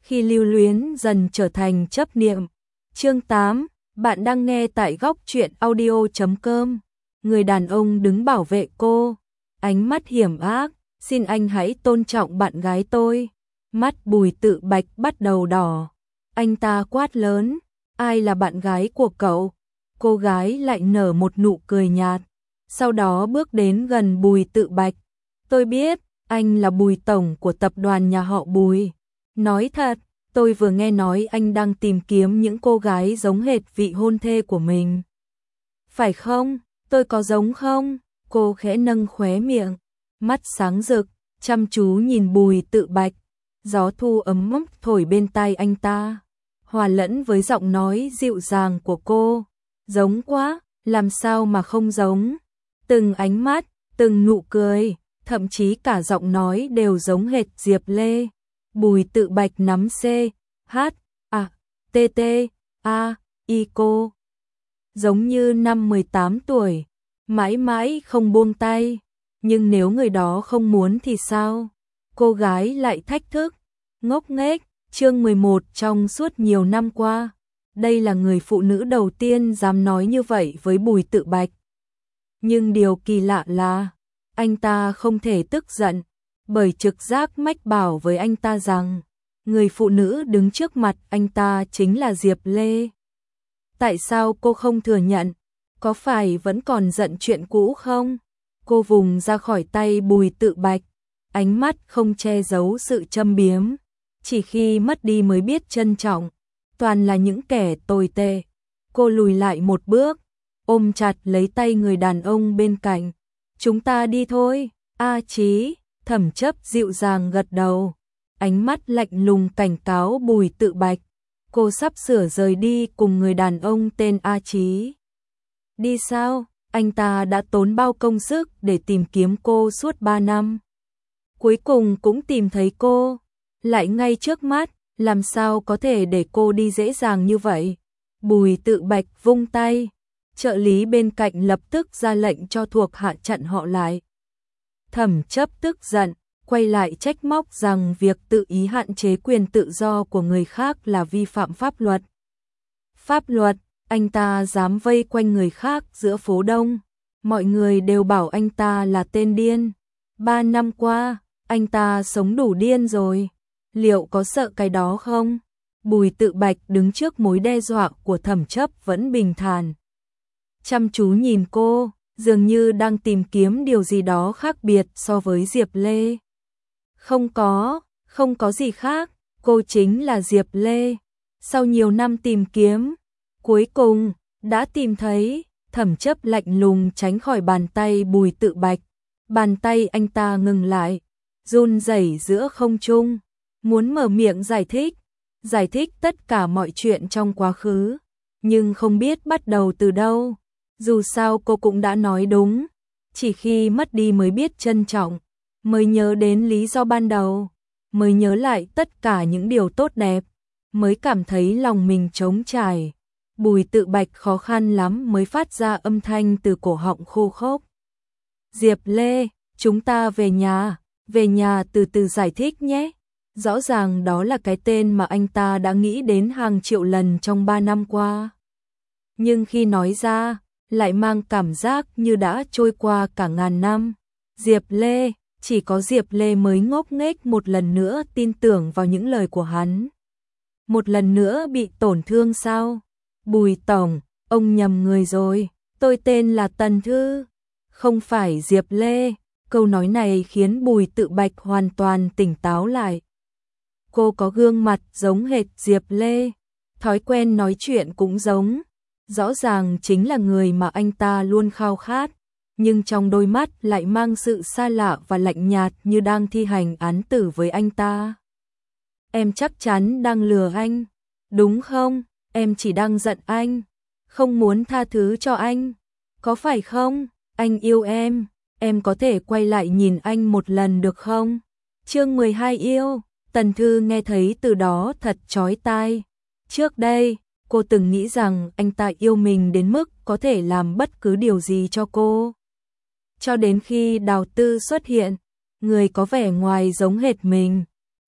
khi lưu luyến dần trở thành chấp niệm. Chương 8, bạn đang nghe tại góc truyện audio.com. Người đàn ông đứng bảo vệ cô, ánh mắt hiểm ác, xin anh hãy tôn trọng bạn gái tôi. Mắt Bùi Tự Bạch bắt đầu đỏ. Anh ta quát lớn, ai là bạn gái của cậu? Cô gái lại nở một nụ cười nhạt, sau đó bước đến gần Bùi Tự Bạch. Tôi biết, anh là Bùi tổng của tập đoàn nhà họ Bùi. Nói thật, tôi vừa nghe nói anh đang tìm kiếm những cô gái giống hệt vị hôn thê của mình. Phải không? Tôi có giống không? Cô khẽ nâng khóe miệng, mắt sáng rực, chăm chú nhìn Bùi Tự Bạch. Gió thu ấm áp thổi bên tai anh ta, hòa lẫn với giọng nói dịu dàng của cô. Giống quá, làm sao mà không giống? Từng ánh mắt, từng nụ cười, thậm chí cả giọng nói đều giống hệt Diệp Lê. Bùi Tự Bạch nắm C, H, A, T, T, A, I cô. Giống như năm 18 tuổi, mãi mãi không buông tay. Nhưng nếu người đó không muốn thì sao? Cô gái lại thách thức, ngốc nghếch. Chương 11. Trong suốt nhiều năm qua, đây là người phụ nữ đầu tiên dám nói như vậy với Bùi Tự Bạch. Nhưng điều kỳ lạ là, anh ta không thể tức giận, bởi trực giác mách bảo với anh ta rằng, người phụ nữ đứng trước mặt anh ta chính là Diệp Lê. Tại sao cô không thừa nhận? Có phải vẫn còn giận chuyện cũ không? Cô vùng ra khỏi tay Bùi Tự Bạch, ánh mắt không che giấu sự châm biếm. Chỉ khi mất đi mới biết trân trọng, toàn là những kẻ tồi tệ. Cô lùi lại một bước, ôm chặt lấy tay người đàn ông bên cạnh. Chúng ta đi thôi. A Chí. Thẩm Chấp dịu dàng gật đầu, ánh mắt lạnh lùng cảnh cáo Bùi Tự Bạch. Cô sắp sửa rời đi cùng người đàn ông tên A Chí. Đi sao? Anh ta đã tốn bao công sức để tìm kiếm cô suốt 3 năm. Cuối cùng cũng tìm thấy cô, lại ngay trước mắt, làm sao có thể để cô đi dễ dàng như vậy? Bùi Tự Bạch vung tay, trợ lý bên cạnh lập tức ra lệnh cho thuộc hạ chặn họ lại. Thẩm Chấp tức giận, quay lại trách móc rằng việc tự ý hạn chế quyền tự do của người khác là vi phạm pháp luật. Pháp luật, anh ta dám vây quanh người khác giữa phố đông. Mọi người đều bảo anh ta là tên điên. 3 năm qua, anh ta sống đủ điên rồi. Liệu có sợ cái đó không? Bùi Tự Bạch đứng trước mối đe dọa của Thẩm Chấp vẫn bình thản. Chăm chú nhìn cô, dường như đang tìm kiếm điều gì đó khác biệt so với Diệp Lê. Không có gì khác, cô chính là Diệp Lê. Sau nhiều năm tìm kiếm, cuối cùng, đã tìm thấy. Thẩm Chấp lạnh lùng tránh khỏi bàn tay Bùi Tự Bạch. Bàn tay anh ta ngừng lại, run rẩy giữa không trung, muốn mở miệng giải thích tất cả mọi chuyện trong quá khứ, nhưng không biết bắt đầu từ đâu. Dù sao cô cũng đã nói đúng, chỉ khi mất đi mới biết trân trọng, mới nhớ đến lý do ban đầu, mới nhớ lại tất cả những điều tốt đẹp, mới cảm thấy lòng mình trống trải. Bùi Tự Bạch khó khăn lắm mới phát ra âm thanh từ cổ họng khô khốc. Diệp Lê, chúng ta về nhà từ từ giải thích nhé. Rõ ràng đó là cái tên mà anh ta đã nghĩ đến hàng triệu lần trong 3 năm qua. Nhưng khi nói ra, lại mang cảm giác như đã trôi qua cả ngàn năm. Diệp Lê, chỉ có Diệp Lê mới ngốc nghếch một lần nữa tin tưởng vào những lời của hắn. Một lần nữa bị tổn thương sao? Bùi tổng, ông nhầm người rồi, tôi tên là Tần Thư, không phải Diệp Lê. Câu nói này khiến Bùi Tự Bạch hoàn toàn tỉnh táo lại. Cô có gương mặt giống hệt Diệp Lê, thói quen nói chuyện cũng giống, rõ ràng chính là người mà anh ta luôn khao khát, nhưng trong đôi mắt lại mang sự xa lạ và lạnh nhạt như đang thi hành án tử với anh ta. Em chắc chắn đang lừa anh, đúng không? Em chỉ đang giận anh, không muốn tha thứ cho anh, có phải không? Anh yêu em có thể quay lại nhìn anh một lần được không? Chương 12 yêu. Tần Thư nghe thấy từ đó thật chói tai. Trước đây, cô từng nghĩ rằng anh ta yêu mình đến mức có thể làm bất cứ điều gì cho cô. Cho đến khi Đào Tư xuất hiện, người có vẻ ngoài giống hệt mình,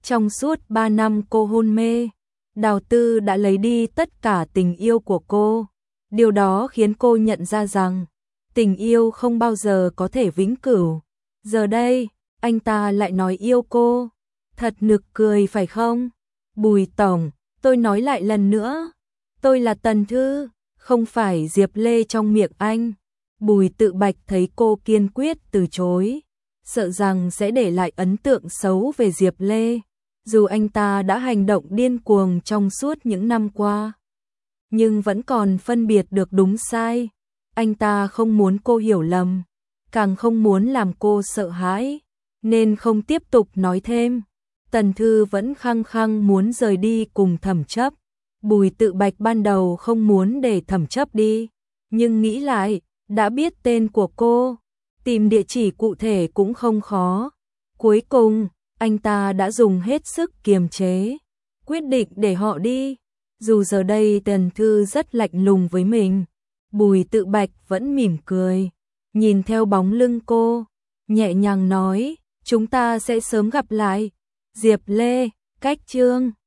Trong suốt 3 năm cô hôn mê, Đào Tư đã lấy đi tất cả tình yêu của cô. Điều đó khiến cô nhận ra rằng tình yêu không bao giờ có thể vĩnh cửu. Giờ đây, anh ta lại nói yêu cô. Thật nực cười phải không? Bùi tổng, tôi nói lại lần nữa. Tôi là Tần Thư, không phải Diệp Lê trong miệng anh. Bùi Tự Bạch thấy cô kiên quyết từ chối, sợ rằng sẽ để lại ấn tượng xấu về Diệp Lê. Dù anh ta đã hành động điên cuồng trong suốt những năm qua, nhưng vẫn còn phân biệt được đúng sai. Anh ta không muốn cô hiểu lầm, càng không muốn làm cô sợ hãi, nên không tiếp tục nói thêm. Tần Thư vẫn khăng khăng muốn rời đi cùng Thẩm Chấp. Bùi Tự Bạch ban đầu không muốn để Thẩm Chấp đi, nhưng nghĩ lại, đã biết tên của cô, tìm địa chỉ cụ thể cũng không khó. Cuối cùng, anh ta đã dùng hết sức kiềm chế, quyết định để họ đi. Dù giờ đây Tần Thư rất lạnh lùng với mình, Bùi Tự Bạch vẫn mỉm cười, nhìn theo bóng lưng cô, nhẹ nhàng nói, chúng ta sẽ sớm gặp lại. Diệp Lê, cách chương